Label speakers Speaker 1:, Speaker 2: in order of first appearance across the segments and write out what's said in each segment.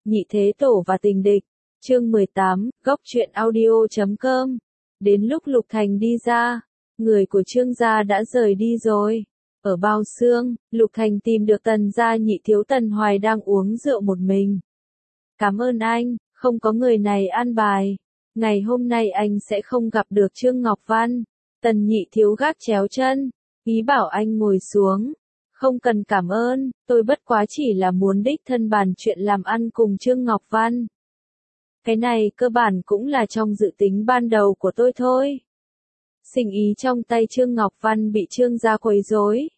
Speaker 1: Nhị Thế Tổ và Tình Địch, chương 18, góc truyện audio.com. Đến lúc Lục Thành đi ra, người của Trương gia đã rời đi rồi. Ở bao xương, Lục Thành tìm được Tần gia nhị thiếu Tần Hoài đang uống rượu một mình. Cảm ơn anh, không có người này an bài. Ngày hôm nay anh sẽ không gặp được Trương Ngọc Văn. Tần nhị thiếu gác chéo chân, ý bảo anh ngồi xuống. Không cần cảm ơn, tôi bất quá chỉ là muốn đích thân bàn chuyện làm ăn cùng Trương Ngọc Văn. Cái này cơ bản cũng là trong dự tính ban đầu của tôi thôi. Sinh ý trong tay Trương Ngọc Văn bị Trương gia quấy rối.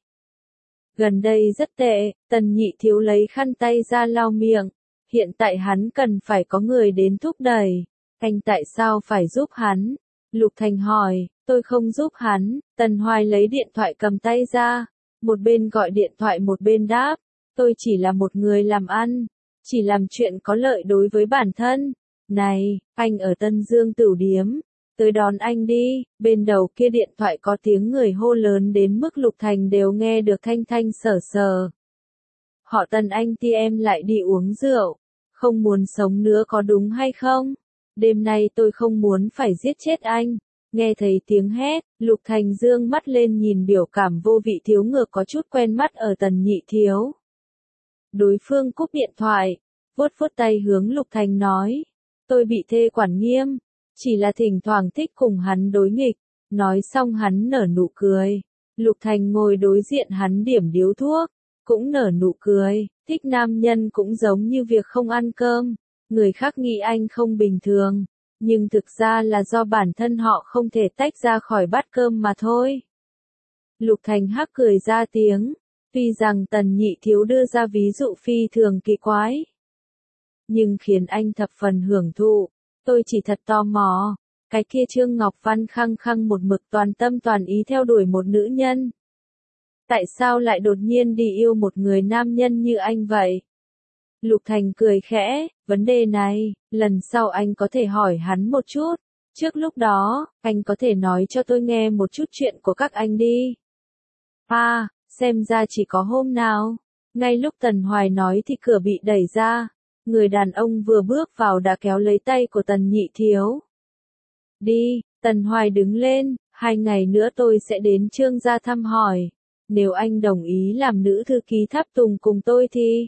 Speaker 1: Gần đây rất tệ, Tần nhị thiếu lấy khăn tay ra lau miệng. Hiện tại hắn cần phải có người đến thúc đẩy. Anh tại sao phải giúp hắn? Lục Thành hỏi, tôi không giúp hắn. Tần Hoài lấy điện thoại cầm tay ra. Một bên gọi điện thoại một bên đáp. Tôi chỉ là một người làm ăn. Chỉ làm chuyện có lợi đối với bản thân. Này, anh ở Tân Dương Tửu Điếm. Tới đón anh đi. Bên đầu kia điện thoại có tiếng người hô lớn đến mức Lục Thành đều nghe được thanh thanh sở sờ. Họ Tần anh ti em lại đi uống rượu. Không muốn sống nữa có đúng hay không? Đêm nay tôi không muốn phải giết chết anh. Nghe thấy tiếng hét, Lục Thành dương mắt lên nhìn biểu cảm vô vị thiếu ngược có chút quen mắt ở Tần nhị thiếu. Đối phương cúp điện thoại, vuốt vuốt tay hướng Lục Thành nói. Tôi bị thê quản nghiêm, chỉ là thỉnh thoảng thích cùng hắn đối nghịch. Nói xong hắn nở nụ cười. Lục Thành ngồi đối diện hắn điểm điếu thuốc, cũng nở nụ cười. Thích nam nhân cũng giống như việc không ăn cơm. Người khác nghĩ anh không bình thường. Nhưng thực ra là do bản thân họ không thể tách ra khỏi bát cơm mà thôi. Lục Thành hắc cười ra tiếng. Tuy rằng Tần nhị thiếu đưa ra ví dụ phi thường kỳ quái, nhưng khiến anh thập phần hưởng thụ. Tôi chỉ thật tò mò. Cái kia Trương Ngọc Văn khăng khăng một mực toàn tâm toàn ý theo đuổi một nữ nhân. Tại sao lại đột nhiên đi yêu một người nam nhân như anh vậy? Lục Thành cười khẽ, vấn đề này, lần sau anh có thể hỏi hắn một chút. Trước lúc đó, anh có thể nói cho tôi nghe một chút chuyện của các anh đi. Xem ra chỉ có hôm nào. Ngay lúc Tần Hoài nói thì cửa bị đẩy ra. Người đàn ông vừa bước vào đã kéo lấy tay của Tần nhị thiếu. Đi, Tần Hoài đứng lên, 2 ngày nữa tôi sẽ đến Trương gia thăm hỏi. Nếu anh đồng ý làm nữ thư ký tháp tùng cùng tôi thì...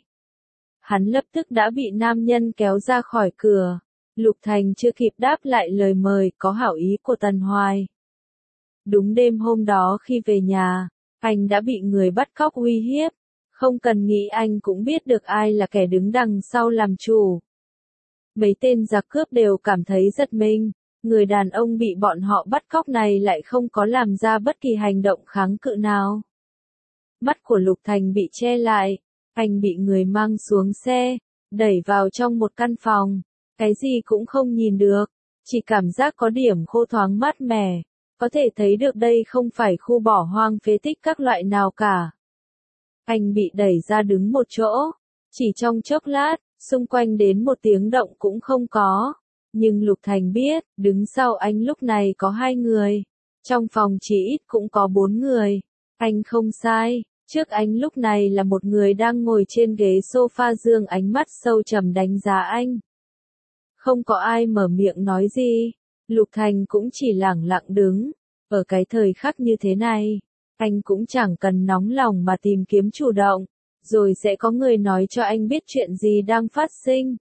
Speaker 1: Hắn lập tức đã bị nam nhân kéo ra khỏi cửa. Lục Thành chưa kịp đáp lại lời mời có hảo ý của Tần Hoài. Đúng đêm hôm đó khi về nhà, anh đã bị người bắt cóc uy hiếp. Không cần nghĩ anh cũng biết được ai là kẻ đứng đằng sau làm chủ. Mấy tên giặc cướp đều cảm thấy giật mình. Người đàn ông bị bọn họ bắt cóc này lại không có làm ra bất kỳ hành động kháng cự nào. Mắt của Lục Thành bị che lại. Anh bị người mang xuống xe, đẩy vào trong một căn phòng. Cái gì cũng không nhìn được, chỉ cảm giác có điểm khô thoáng mát mẻ. Có thể thấy được đây không phải khu bỏ hoang phế tích các loại nào cả. Anh bị đẩy ra đứng một chỗ. Chỉ trong chốc lát, xung quanh đến một tiếng động cũng không có. Nhưng Lục Thành biết, đứng sau anh lúc này có 2 người. Trong phòng chỉ ít cũng có 4 người. Anh không sai. Trước anh lúc này là một người đang ngồi trên ghế sofa dương ánh mắt sâu trầm đánh giá anh. Không có ai mở miệng nói gì. Lục Thành cũng chỉ lẳng lặng đứng. Ở cái thời khắc như thế này, anh cũng chẳng cần nóng lòng mà tìm kiếm chủ động. Rồi sẽ có người nói cho anh biết chuyện gì đang phát sinh.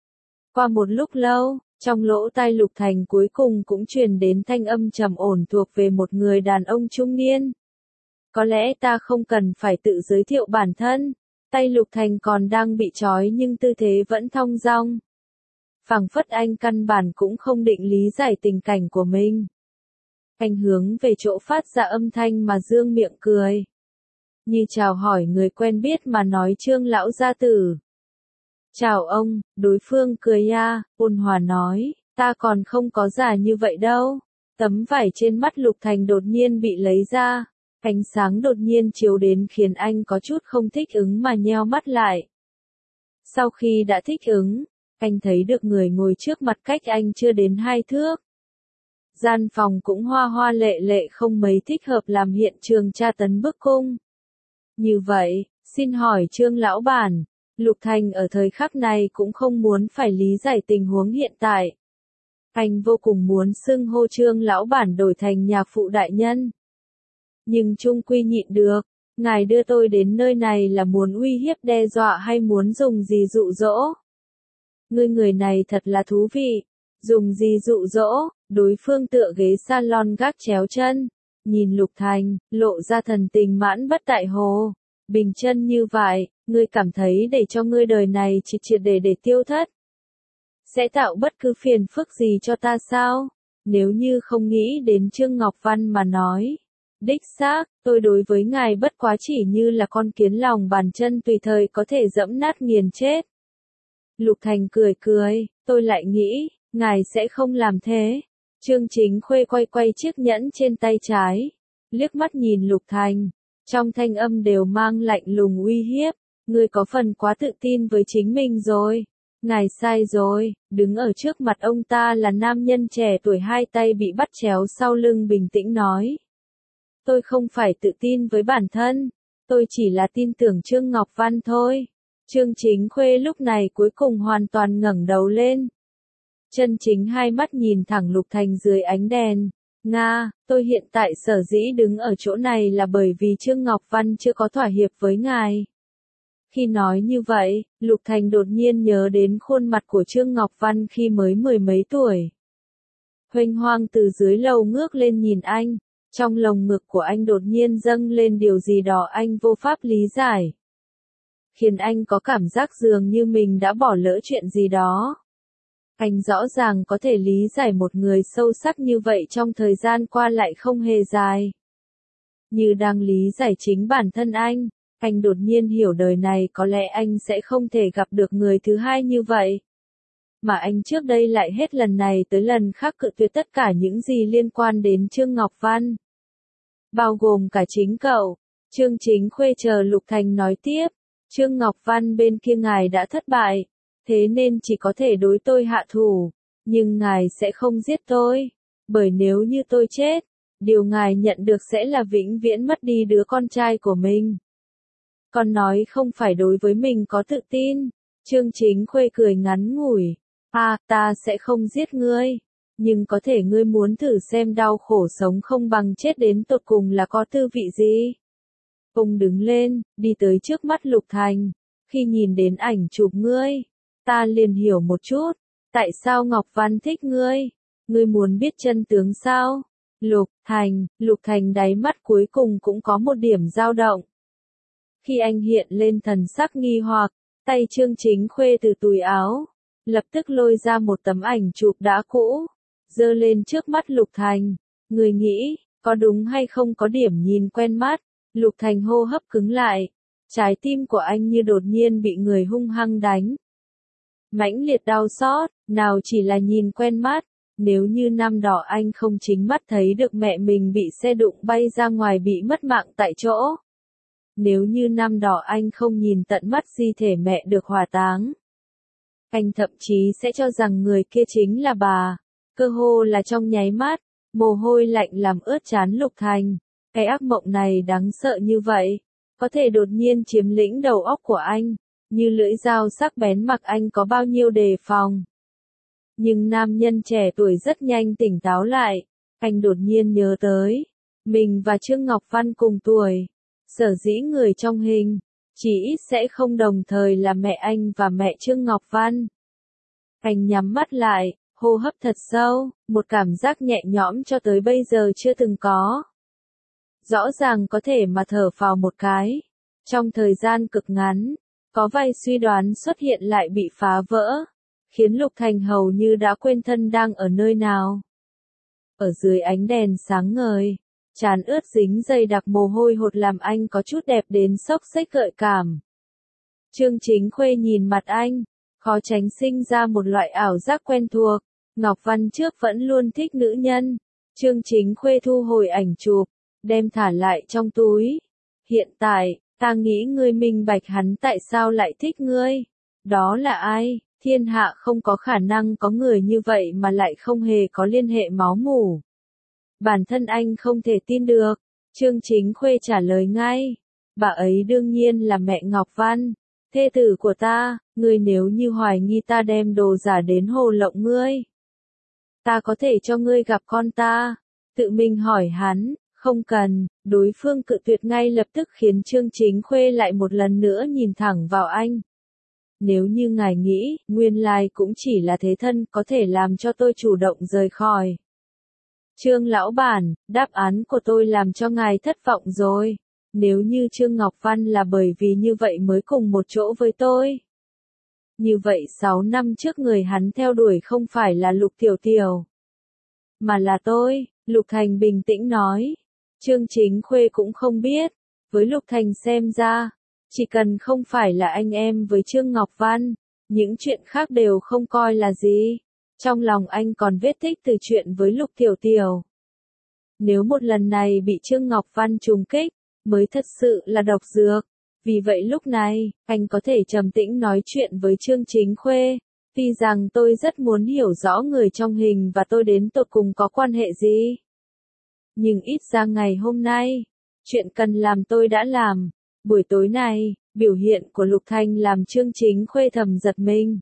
Speaker 1: Qua một lúc lâu, trong lỗ tai Lục Thành cuối cùng cũng truyền đến thanh âm trầm ổn thuộc về một người đàn ông trung niên. Có lẽ ta không cần phải tự giới thiệu bản thân. Tay Lục Thành còn đang bị trói nhưng tư thế vẫn thong dong. Phảng phất anh căn bản cũng không định lý giải tình cảnh của mình. Anh hướng về chỗ phát ra âm thanh mà dương miệng cười. Như chào hỏi người quen biết mà nói Trương lão gia tử. Chào ông, đối phương cười ôn hòa nói, ta còn không có già như vậy đâu. Tấm vải trên mắt Lục Thành đột nhiên bị lấy ra. Ánh sáng đột nhiên chiếu đến khiến anh có chút không thích ứng mà nheo mắt lại. Sau khi đã thích ứng, anh thấy được người ngồi trước mặt cách anh chưa đến 2 thước. Gian phòng cũng hoa hoa lệ lệ không mấy thích hợp làm hiện trường tra tấn bức cung. Như vậy, xin hỏi Trương lão bản, Lục Thành ở thời khắc này cũng không muốn phải lý giải tình huống hiện tại. Anh vô cùng muốn xưng hô Trương lão bản đổi thành nhạc phụ đại nhân. Nhưng chung quy nhịn được, ngài đưa tôi đến nơi này là muốn uy hiếp đe dọa hay muốn dùng gì dụ dỗ? Người này thật là thú vị, dùng gì dụ dỗ? Đối phương tựa ghế salon gác chéo chân, nhìn Lục Thành, lộ ra thần tình mãn bất tại hồ. Bình chân như vậy, ngươi cảm thấy để cho ngươi đời này chỉ triệt để tiêu thất, sẽ tạo bất cứ phiền phức gì cho ta sao? Nếu như không nghĩ đến Trương Ngọc Văn mà nói. Đích xác, tôi đối với ngài bất quá chỉ như là con kiến lòng bàn chân tùy thời có thể dẫm nát nghiền chết. Lục Thành cười cười, tôi lại nghĩ, ngài sẽ không làm thế. Trương Chính Khuê quay chiếc nhẫn trên tay trái, liếc mắt nhìn Lục Thành, trong thanh âm đều mang lạnh lùng uy hiếp, ngươi có phần quá tự tin với chính mình rồi. Ngài sai rồi, đứng ở trước mặt ông ta là nam nhân trẻ tuổi hai tay bị bắt chéo sau lưng bình tĩnh nói. Tôi không phải tự tin với bản thân, tôi chỉ là tin tưởng Trương Ngọc Văn thôi. Trương Chính Khuê lúc này cuối cùng hoàn toàn ngẩng đầu lên. Chân chính hai mắt nhìn thẳng Lục Thành dưới ánh đèn. Nga, tôi hiện tại sở dĩ đứng ở chỗ này là bởi vì Trương Ngọc Văn chưa có thỏa hiệp với ngài. Khi nói như vậy, Lục Thành đột nhiên nhớ đến khuôn mặt của Trương Ngọc Văn khi mới mười mấy tuổi. Huênh hoang từ dưới lầu ngước lên nhìn anh, trong lồng ngực của anh đột nhiên dâng lên điều gì đó anh vô pháp lý giải. Khiến anh có cảm giác dường như mình đã bỏ lỡ chuyện gì đó. Anh rõ ràng có thể lý giải một người sâu sắc như vậy trong thời gian qua lại không hề dài. Như đang lý giải chính bản thân anh đột nhiên hiểu đời này có lẽ anh sẽ không thể gặp được người thứ hai như vậy. Mà anh trước đây lại hết lần này tới lần khác cự tuyệt tất cả những gì liên quan đến Trương Ngọc Văn. Bao gồm cả chính cậu. Trương Chính Khuê chờ Lục Thành nói tiếp. Trương Ngọc Văn bên kia ngài đã thất bại, thế nên chỉ có thể đối tôi hạ thủ. Nhưng ngài sẽ không giết tôi, bởi nếu như tôi chết, điều ngài nhận được sẽ là vĩnh viễn mất đi đứa con trai của mình. Còn nói không phải đối với mình có tự tin. Trương Chính Khuê cười ngắn ngủi. Ta sẽ không giết ngươi. Nhưng có thể ngươi muốn thử xem đau khổ sống không bằng chết đến tột cùng là có tư vị gì. Ông đứng lên, đi tới trước mắt Lục Thành. Khi nhìn đến ảnh chụp ngươi, ta liền hiểu một chút. Tại sao Ngọc Văn thích ngươi? Ngươi muốn biết chân tướng sao? Lục Thành đáy mắt cuối cùng cũng có một điểm dao động. Khi anh hiện lên thần sắc nghi hoặc, tay Trương Chính Khuê từ túi áo, lập tức lôi ra một tấm ảnh chụp đã cũ, giơ lên trước mắt Lục Thành. Người nghĩ, có đúng hay không có điểm nhìn quen mắt? Lục Thành hô hấp cứng lại, trái tim của anh như đột nhiên bị người hung hăng đánh. Mãnh liệt đau xót, nào chỉ là nhìn quen mắt, nếu như năm đó anh không chính mắt thấy được mẹ mình bị xe đụng bay ra ngoài bị mất mạng tại chỗ. Nếu như năm đó anh không nhìn tận mắt di thể mẹ được hỏa táng. Anh thậm chí sẽ cho rằng người kia chính là bà. Cơ hồ là trong nháy mắt, mồ hôi lạnh làm ướt trán Lục Thành. Cái ác mộng này đáng sợ như vậy, có thể đột nhiên chiếm lĩnh đầu óc của anh, như lưỡi dao sắc bén mặc anh có bao nhiêu đề phòng. Nhưng nam nhân trẻ tuổi rất nhanh tỉnh táo lại, anh đột nhiên nhớ tới, mình và Trương Ngọc Văn cùng tuổi, sở dĩ người trong hình, chỉ ít sẽ không đồng thời là mẹ anh và mẹ Trương Ngọc Văn. Anh nhắm mắt lại, hô hấp thật sâu, một cảm giác nhẹ nhõm cho tới bây giờ chưa từng có. Rõ ràng có thể mà thở phào một cái. Trong thời gian cực ngắn, có vài suy đoán xuất hiện lại bị phá vỡ, khiến Lục Thành hầu như đã quên thân đang ở nơi nào. Ở dưới ánh đèn sáng ngời, trán ướt dính dày đặc mồ hôi hột làm anh có chút đẹp đến xốc xếch gợi cảm. Trương Chính Khuê nhìn mặt anh, khó tránh sinh ra một loại ảo giác quen thuộc. Ngọc Văn trước vẫn luôn thích nữ nhân. Trương Chính Khuê thu hồi ảnh chụp, đem thả lại trong túi. Hiện tại, ta nghĩ ngươi minh bạch hắn tại sao lại thích ngươi. Đó là ai? Thiên hạ không có khả năng có người như vậy mà lại không hề có liên hệ máu mủ. Bản thân anh không thể tin được. Trương Chính Khuê trả lời ngay. Bà ấy đương nhiên là mẹ Ngọc Văn. thê tử của ta, ngươi nếu như hoài nghi ta đem đồ giả đến hồ lộng ngươi. Ta có thể cho ngươi gặp con ta. Tự mình hỏi hắn, không cần, đối phương cự tuyệt ngay lập tức khiến Trương Chính Khuê lại một lần nữa nhìn thẳng vào anh. Nếu như ngài nghĩ, nguyên lai cũng chỉ là thế thân có thể làm cho tôi chủ động rời khỏi. Trương lão bản, đáp án của tôi làm cho ngài thất vọng rồi. Nếu như Trương Ngọc Văn là bởi vì như vậy mới cùng một chỗ với tôi. Như vậy 6 năm trước người hắn theo đuổi không phải là Lục Tiểu Tiểu, mà là tôi, Lục Thành bình tĩnh nói. Trương Chính Khuê cũng không biết, với Lục Thành xem ra, chỉ cần không phải là anh em với Trương Ngọc Văn, những chuyện khác đều không coi là gì. Trong lòng anh còn vết tích từ chuyện với Lục Tiểu Tiểu. Nếu một lần này bị Trương Ngọc Văn trùng kích, mới thật sự là độc dược. Vì vậy lúc này, anh có thể trầm tĩnh nói chuyện với Trương Chính Khuê. Tuy rằng tôi rất muốn hiểu rõ người trong hình và tôi đến tột cùng có quan hệ gì. Nhưng ít ra ngày hôm nay, chuyện cần làm tôi đã làm. Buổi tối này, biểu hiện của Lục Thành làm Trương Chính Khuê thầm giật mình.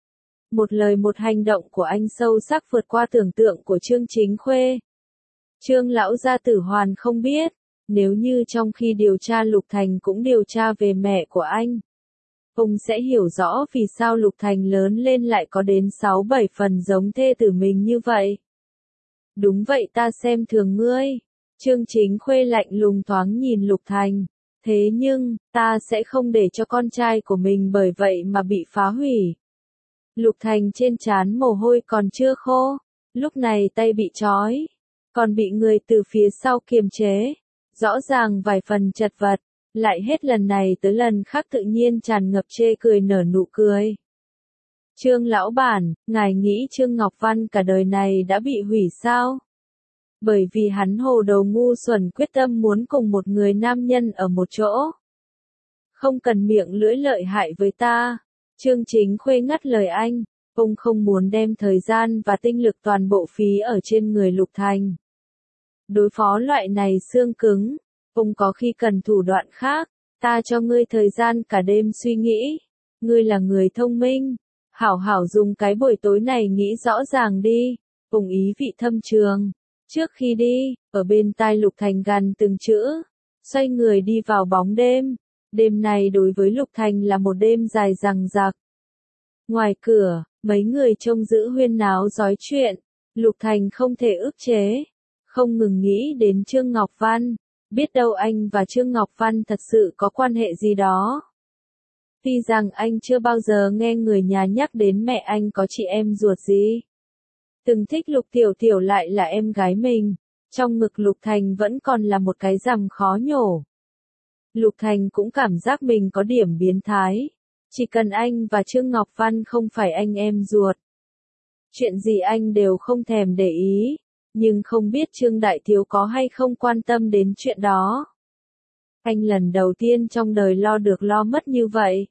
Speaker 1: Một lời một hành động của anh sâu sắc vượt qua tưởng tượng của Trương Chính Khuê. Trương lão gia tử hoàn không biết, nếu như trong khi điều tra Lục Thành cũng điều tra về mẹ của anh, ông sẽ hiểu rõ vì sao Lục Thành lớn lên lại có đến 6-7 phần giống thê tử mình như vậy. Đúng vậy, ta xem thường ngươi. Trương Chính Khuê lạnh lùng thoáng nhìn Lục Thành. Thế nhưng, ta sẽ không để cho con trai của mình bởi vậy mà bị phá hủy. Lục Thành trên trán mồ hôi còn chưa khô, lúc này tay bị trói, còn bị người từ phía sau kiềm chế. Rõ ràng vài phần chật vật, lại hết lần này tới lần khác tự nhiên tràn ngập chê cười nở nụ cười. Trương lão bản, ngài nghĩ Trương Ngọc Văn cả đời này đã bị hủy sao? Bởi vì hắn hồ đồ ngu xuẩn quyết tâm muốn cùng một người nam nhân ở một chỗ. Không cần miệng lưỡi lợi hại với ta. Trương Chính Khuê ngắt lời anh, ông không muốn đem thời gian và tinh lực toàn bộ phí ở trên người Lục Thành. Đối phó loại này xương cứng, ông có khi cần thủ đoạn khác, ta cho ngươi thời gian cả đêm suy nghĩ. Ngươi là người thông minh, hảo hảo dùng cái buổi tối này nghĩ rõ ràng đi, ông ý vị thâm trường. Trước khi đi, ở bên tai Lục Thành gằn từng chữ, xoay người đi vào bóng đêm. Đêm này đối với Lục Thành là một đêm dài dằng dặc. Ngoài cửa, mấy người trông giữ huyên náo rói chuyện, Lục Thành không thể ức chế, không ngừng nghĩ đến Trương Ngọc Văn, biết đâu anh và Trương Ngọc Văn thật sự có quan hệ gì đó. Tuy rằng anh chưa bao giờ nghe người nhà nhắc đến mẹ anh có chị em ruột gì. Từng thích Lục Tiểu Tiểu lại là em gái mình, trong ngực Lục Thành vẫn còn là một cái rằm khó nhổ. Lục Thành cũng cảm giác mình có điểm biến thái. Chỉ cần anh và Trương Ngọc Văn không phải anh em ruột, chuyện gì anh đều không thèm để ý. Nhưng không biết Trương Đại Thiếu có hay không quan tâm đến chuyện đó. Anh lần đầu tiên trong đời lo được lo mất như vậy.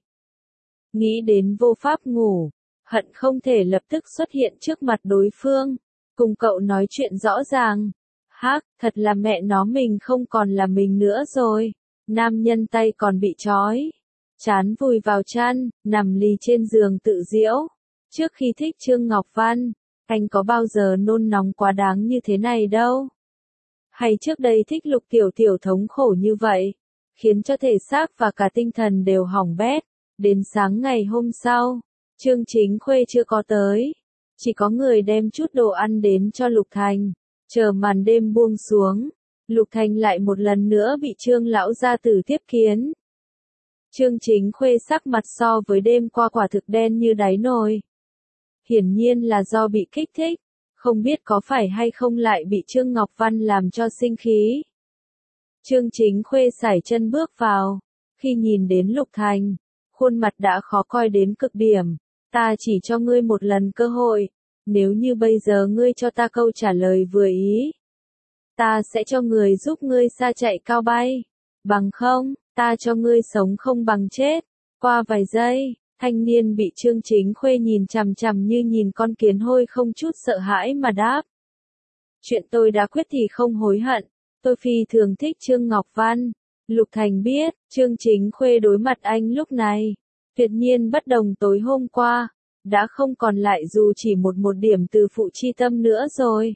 Speaker 1: Nghĩ đến vô pháp ngủ, hận không thể lập tức xuất hiện trước mặt đối phương, cùng cậu nói chuyện rõ ràng. Hác, thật là mẹ nó mình không còn là mình nữa rồi. Nam nhân tay còn bị trói, chán vùi vào chăn, nằm lì trên giường tự giễu. Trước khi thích Trương Ngọc Văn, anh có bao giờ nôn nóng quá đáng như thế này đâu. Hay trước đây thích Lục Tiểu Tiểu thống khổ như vậy, khiến cho thể xác và cả tinh thần đều hỏng bét. Đến sáng ngày hôm sau, Trương Chính Khuê chưa có tới, chỉ có người đem chút đồ ăn đến cho Lục Thành. Chờ màn đêm buông xuống, Lục Thành lại một lần nữa bị Trương lão gia tử tiếp kiến. Trương Chính Khuê sắc mặt so với đêm qua quả thực đen như đáy nồi. Hiển nhiên là do bị kích thích, không biết có phải hay không lại bị Trương Ngọc Văn làm cho sinh khí. Trương Chính Khuê sải chân bước vào, khi nhìn đến Lục Thành, khuôn mặt đã khó coi đến cực điểm. Ta chỉ cho ngươi một lần cơ hội, nếu như bây giờ ngươi cho ta câu trả lời vừa ý, ta sẽ cho người giúp ngươi xa chạy cao bay. Bằng không, ta cho ngươi sống không bằng chết. Qua vài giây, thanh niên bị Trương Chính Khuê nhìn chằm chằm như nhìn con kiến hôi không chút sợ hãi mà đáp. Chuyện tôi đã quyết thì không hối hận, tôi phi thường thích Trương Ngọc Văn. Lục Thành biết, Trương Chính Khuê đối mặt anh lúc này, Tuyệt nhiên bất đồng tối hôm qua, đã không còn lại dù chỉ một điểm từ phụ chi tâm nữa rồi.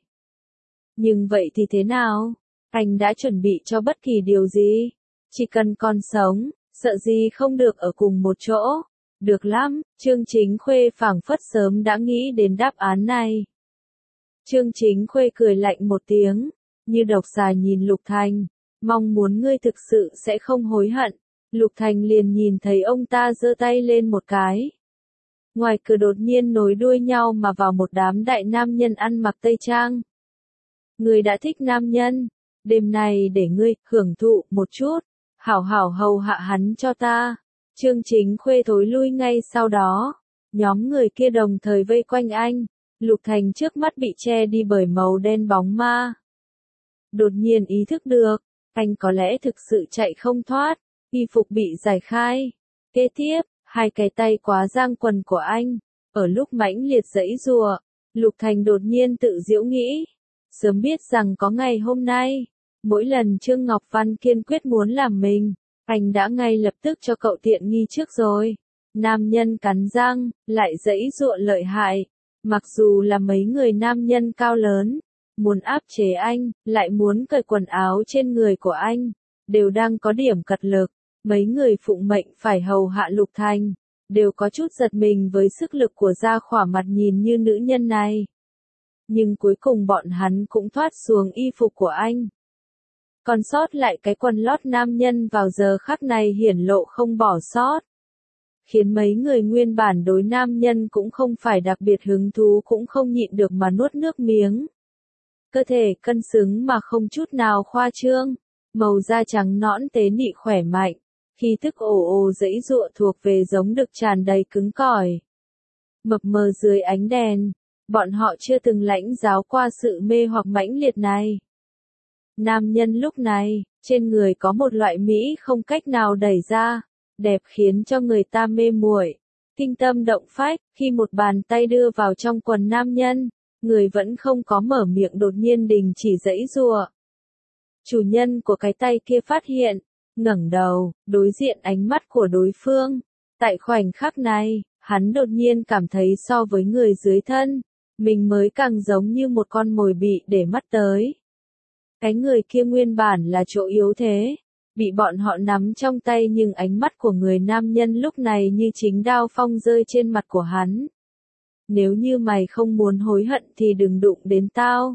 Speaker 1: Nhưng vậy thì thế nào? Anh đã chuẩn bị cho bất kỳ điều gì? Chỉ cần còn sống, sợ gì không được ở cùng một chỗ. Được lắm, Trương Chính Khuê phảng phất sớm đã nghĩ đến đáp án này. Trương Chính Khuê cười lạnh một tiếng, như độc xà nhìn Lục Thành, mong muốn ngươi thực sự sẽ không hối hận. Lục Thành liền nhìn thấy ông ta giơ tay lên một cái. Ngoài cửa đột nhiên nối đuôi nhau mà vào một đám đại nam nhân ăn mặc tây trang. Ngươi đã thích nam nhân, đêm này để ngươi hưởng thụ một chút, hảo hảo hầu hạ hắn cho ta. Trương Chính Khuê thối lui ngay sau đó, nhóm người kia đồng thời vây quanh anh, Lục Thành trước mắt bị che đi bởi màu đen bóng ma. Đột nhiên ý thức được, anh có lẽ thực sự chạy không thoát, y phục bị giải khai. Kế tiếp, hai cái tay quá giang quần của anh, ở lúc mãnh liệt giãy giụa, Lục Thành đột nhiên tự giễu nghĩ, sớm biết rằng có ngày hôm nay, mỗi lần Trương Ngọc Văn kiên quyết muốn làm mình, anh đã ngay lập tức cho cậu tiện nghi trước rồi. Nam nhân cắn răng, lại giãy giụa lợi hại, mặc dù là mấy người nam nhân cao lớn, muốn áp chế anh, lại muốn cởi quần áo trên người của anh, đều đang có điểm cật lực. Mấy người phụng mệnh phải hầu hạ Lục Thành, đều có chút giật mình với sức lực của gia khỏa mặt nhìn như nữ nhân này. Nhưng cuối cùng bọn hắn cũng thoát xuống y phục của anh. Còn sót lại cái quần lót nam nhân vào giờ khắc này hiển lộ không bỏ sót. Khiến mấy người nguyên bản đối nam nhân cũng không phải đặc biệt hứng thú cũng không nhịn được mà nuốt nước miếng. Cơ thể cân xứng mà không chút nào khoa trương, màu da trắng nõn tế nị khỏe mạnh. Khí thức ồ ồ giãy giụa thuộc về giống đực tràn đầy cứng cỏi. Mập mờ dưới ánh đèn, bọn họ chưa từng lãnh giáo qua sự mê hoặc mãnh liệt này. Nam nhân lúc này, trên người có một loại mỹ không cách nào đẩy ra, đẹp khiến cho người ta mê muội, kinh tâm động phách. Khi một bàn tay đưa vào trong quần nam nhân, người vẫn không có mở miệng đột nhiên đình chỉ giãy giụa. Chủ nhân của cái tay kia phát hiện, ngẩng đầu, đối diện ánh mắt của đối phương. Tại khoảnh khắc này, hắn đột nhiên cảm thấy so với người dưới thân, mình mới càng giống như một con mồi bị để mắt tới. Cái người kia nguyên bản là chỗ yếu thế, bị bọn họ nắm trong tay nhưng ánh mắt của người nam nhân lúc này như chính đao phong rơi trên mặt của hắn. Nếu như mày không muốn hối hận thì đừng đụng đến tao.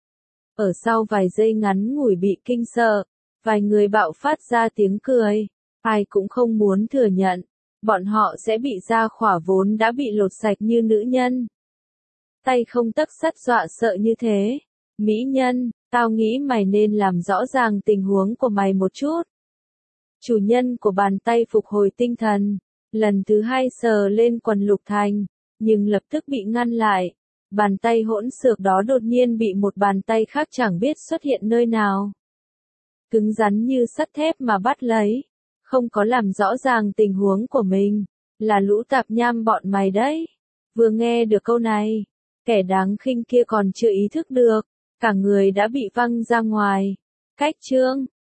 Speaker 1: Ở sau vài giây ngắn ngủi bị kinh sợ, vài người bạo phát ra tiếng cười, ai cũng không muốn thừa nhận, bọn họ sẽ bị gia khỏa vốn đã bị lột sạch như nữ nhân. Tay không tấc sắt dọa sợ như thế. Mỹ nhân, tao nghĩ mày nên làm rõ ràng tình huống của mày một chút. Chủ nhân của bàn tay phục hồi tinh thần, lần thứ hai sờ lên quần Lục Thành, nhưng lập tức bị ngăn lại. Bàn tay hỗn xược đó đột nhiên bị một bàn tay khác chẳng biết xuất hiện nơi nào. Cứng rắn như sắt thép mà bắt lấy, không có làm rõ ràng tình huống của mình, là lũ tạp nham bọn mày đấy. Vừa nghe được câu này, kẻ đáng khinh kia còn chưa ý thức được, cả người đã bị văng ra ngoài. Cách Trương